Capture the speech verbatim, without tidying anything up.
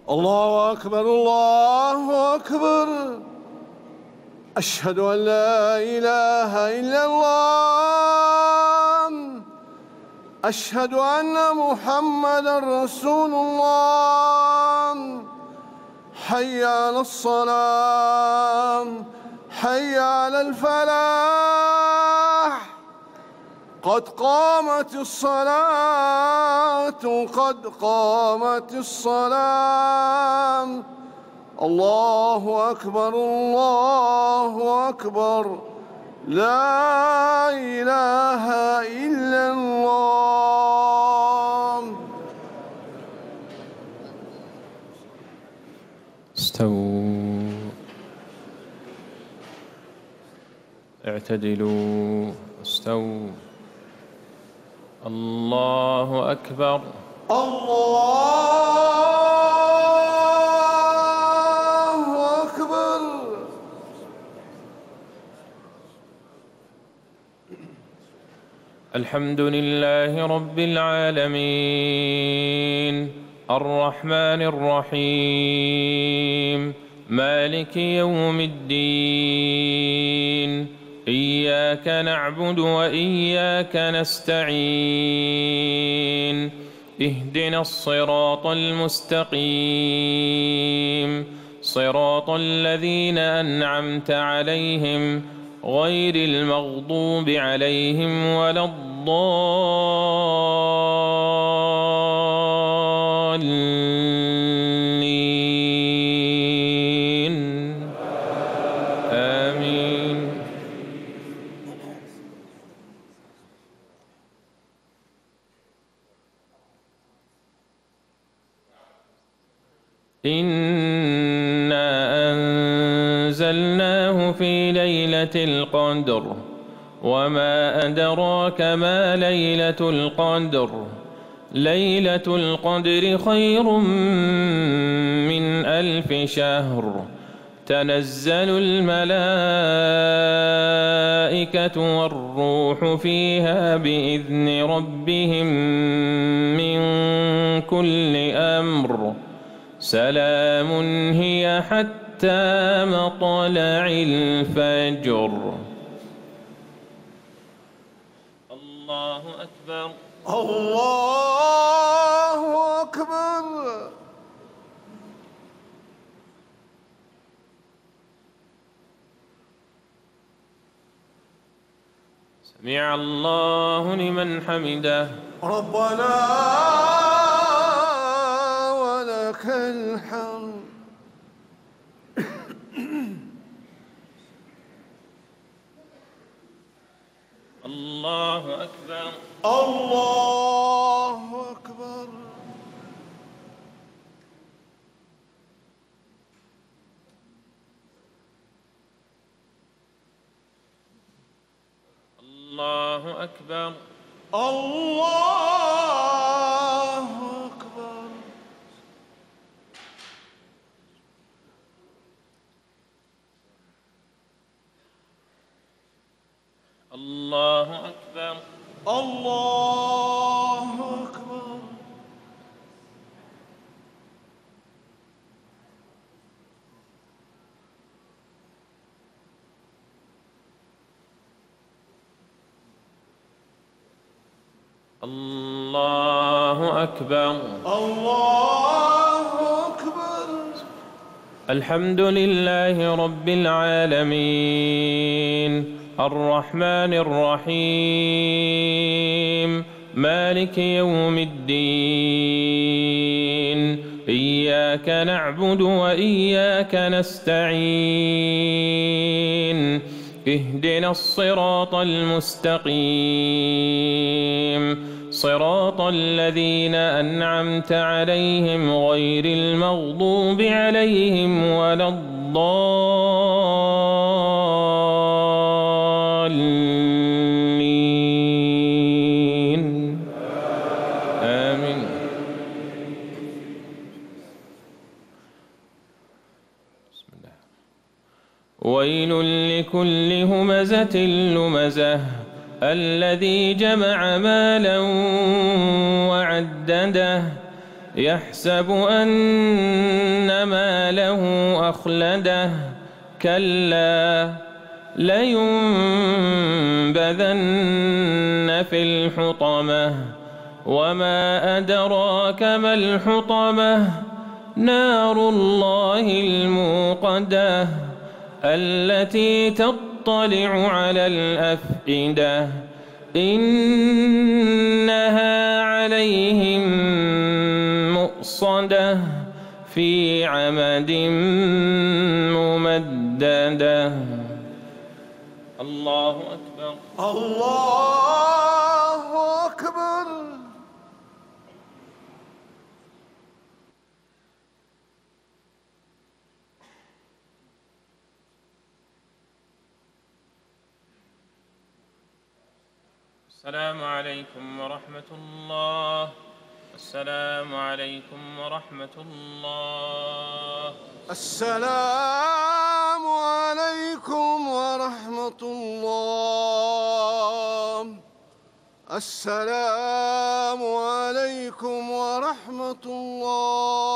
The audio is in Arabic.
الله أكبر الله أكبر. أشهد أن لا إله إلا الله. أشهد أن محمدًا رسول الله. حي على الصلاة، حي على الفلاح، قد قامت الصلاة، قد قامت الصلاة. الله أكبر الله أكبر. لا إله إلا الله. استووا، اعتدلوا، استووا. الله أكبر. الله أكبر. الحمد لله رب العالمين، الرحمن الرحيم، مالك يوم الدين. إياك نعبد وإياك نستعين. اهدنا الصراط المستقيم، صراط الذين أنعمت عليهم غير المغضوب عليهم ولا الضالين. آمين. إنا أنزلناه في ليلة القدر، وما أدراك ما ليلة القدر. ليلة القدر خير من ألف شهر. تنزل الملائكة والروح فيها بإذن ربهم من كل أمر. سلام هي حتى مطلع الفجر. الله أكبر. الله أكبر. سمع الله لمن حمده. ربنا ولك الحمد. الله أكبر. الله أكبر. الله أكبر. الله أكبر. الله أكبر. الله أكبر. الله أكبر. الله أكبر. الحمد لله رب العالمين، الرحمن الرحيم، مالك يوم الدين. إياك نعبد وإياك نستعين. اهدنا الصراط المستقيم، صراط الذين أنعمت عليهم غير المغضوب عليهم ولا الضالين. آمين. بسم الله. ويل لكل همزة لمزة الذي جمع مالا وعدده يحسب أن ماله أخلده كلا لينبذن في الحطمة وما أدراك ما الحطمة نار الله الموقدة التي تطلع على الأفئدة إنها عليهم مؤصدة في عمد ممددة. الله أكبر. الله أكبر. السلام عليكم ورحمة الله. السلام عليكم ورحمة الله. السلام عليكم ورحمة الله. السلام عليكم ورحمة الله.